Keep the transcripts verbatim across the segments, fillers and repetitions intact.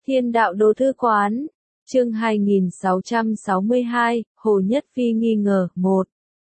Thiên đạo đồ thư quán, chương hai nghìn sáu trăm sáu mươi hai, Hồ Nhất Phi nghi ngờ, một.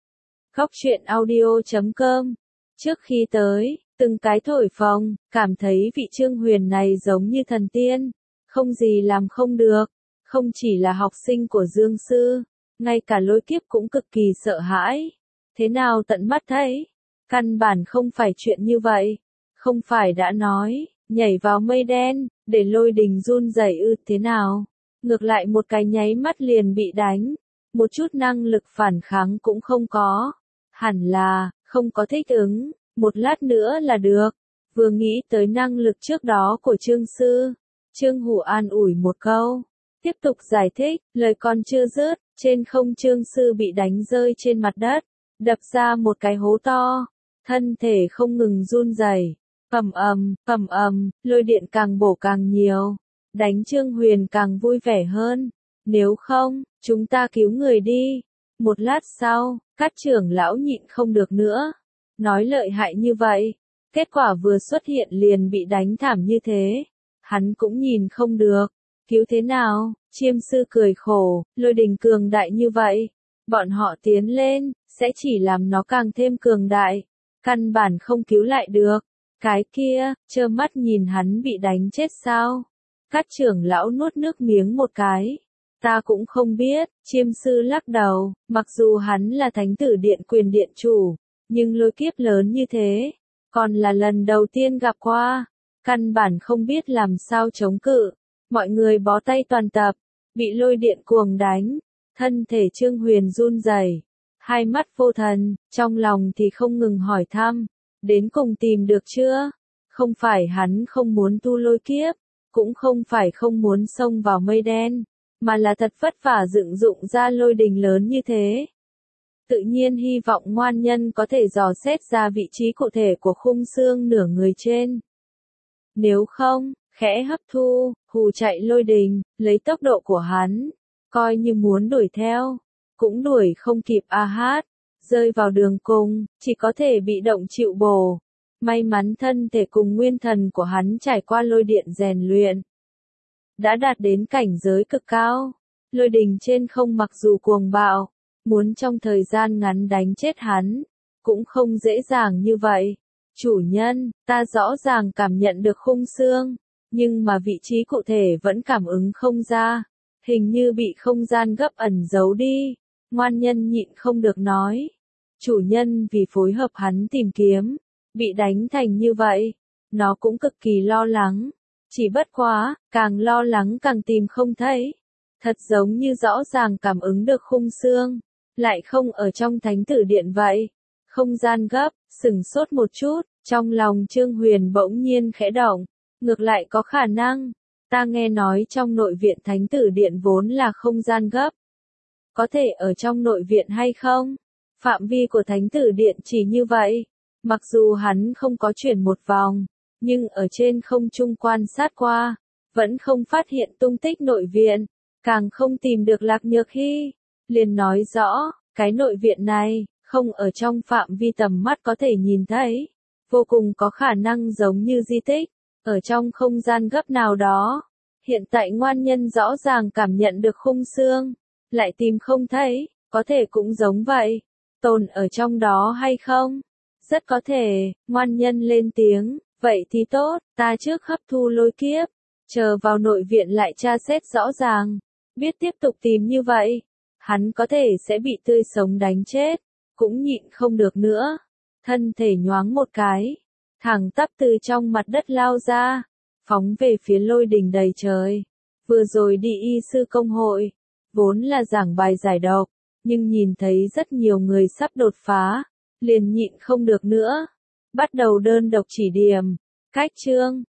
Góc truyện audio chấm com. Trước khi tới, từng cái thổi phồng, cảm thấy vị Trương Huyền này giống như thần tiên, không gì làm không được, không chỉ là học sinh của Dương Sư, ngay cả Lôi Kiếp cũng cực kỳ sợ hãi. Thế nào tận mắt thấy? Căn bản không phải chuyện như vậy, không phải đã nói, nhảy vào mây đen, để Lôi Đình run rẩy ư thế nào? Ngược lại một cái nháy mắt liền bị đánh, một chút năng lực phản kháng cũng không có. Hẳn là, không có thích ứng, một lát nữa là được. Vừa nghĩ tới năng lực trước đó của Trương Sư, Trương Hủ an ủi một câu, tiếp tục giải thích, lời còn chưa dứt, trên không Trương Sư bị đánh rơi trên mặt đất, đập ra một cái hố to, thân thể không ngừng run rẩy, ầm ầm, ầm ầm, lôi điện càng bổ càng nhiều, đánh Trương Huyền càng vui vẻ hơn. Nếu không, chúng ta cứu người đi. Một lát sau, các trưởng lão nhịn không được nữa, nói lợi hại như vậy, kết quả vừa xuất hiện liền bị đánh thảm như thế, hắn cũng nhìn không được, cứu thế nào? Chiêm Sư cười khổ, Lôi Đình cường đại như vậy, bọn họ tiến lên, sẽ chỉ làm nó càng thêm cường đại, căn bản không cứu lại được. Cái kia, trơ mắt nhìn hắn bị đánh chết sao? Các trưởng lão nuốt nước miếng một cái. Ta cũng không biết, Chiêm Sư lắc đầu, mặc dù hắn là Thánh Tử Điện quyền điện chủ, nhưng lôi kiếp lớn như thế, còn là lần đầu tiên gặp qua, căn bản không biết làm sao chống cự. Mọi người bó tay toàn tập, bị lôi điện cuồng đánh, thân thể Trương Huyền run rẩy, hai mắt vô thần, trong lòng thì không ngừng hỏi thăm, đến cùng tìm được chưa? Không phải hắn không muốn tu lôi kiếp, cũng không phải không muốn xông vào mây đen, mà là thật vất vả dựng dụng ra lôi đình lớn như thế. Tự nhiên hy vọng ngoan nhân có thể dò xét ra vị trí cụ thể của khung xương nửa người trên. Nếu không, khẽ hấp thu, hù chạy lôi đình, lấy tốc độ của hắn, coi như muốn đuổi theo, cũng đuổi không kịp a hát, rơi vào đường cùng, chỉ có thể bị động chịu bổ. May mắn thân thể cùng nguyên thần của hắn trải qua lôi điện rèn luyện, đã đạt đến cảnh giới cực cao. Lôi đình trên không mặc dù cuồng bạo, muốn trong thời gian ngắn đánh chết hắn, cũng không dễ dàng như vậy. Chủ nhân, ta rõ ràng cảm nhận được khung xương, nhưng mà vị trí cụ thể vẫn cảm ứng không ra, hình như bị không gian gấp ẩn giấu đi. Ngoan nhân nhịn không được nói. Chủ nhân vì phối hợp hắn tìm kiếm, bị đánh thành như vậy, nó cũng cực kỳ lo lắng. Chỉ bất quá, càng lo lắng càng tìm không thấy. Thật giống như rõ ràng cảm ứng được khung xương, lại không ở trong Thánh Tử Điện vậy. Không gian gấp, sửng sốt một chút, trong lòng Trương Huyền bỗng nhiên khẽ động. Ngược lại có khả năng, ta nghe nói trong nội viện Thánh Tử Điện vốn là không gian gấp. Có thể ở trong nội viện hay không? Phạm vi của Thánh Tử Điện chỉ như vậy. Mặc dù hắn không có chuyển một vòng, nhưng ở trên không trung quan sát qua, vẫn không phát hiện tung tích nội viện, càng không tìm được Lạc Nhược Hy. Liền nói rõ, cái nội viện này, không ở trong phạm vi tầm mắt có thể nhìn thấy, vô cùng có khả năng giống như di tích, ở trong không gian gấp nào đó. Hiện tại ngoan nhân rõ ràng cảm nhận được khung xương, lại tìm không thấy, có thể cũng giống vậy, tồn ở trong đó hay không? Rất có thể, ngoan nhân lên tiếng, vậy thì tốt, ta trước hấp thu lôi kiếp, chờ vào nội viện lại tra xét rõ ràng, biết tiếp tục tìm như vậy, hắn có thể sẽ bị tươi sống đánh chết, cũng nhịn không được nữa. Thân thể nhoáng một cái, thẳng tắp từ trong mặt đất lao ra, phóng về phía lôi đình đầy trời. Vừa rồi đi y sư công hội, vốn là giảng bài giải độc, nhưng nhìn thấy rất nhiều người sắp đột phá, liền nhịn không được nữa, bắt đầu đơn độc chỉ điểm. Cách chương,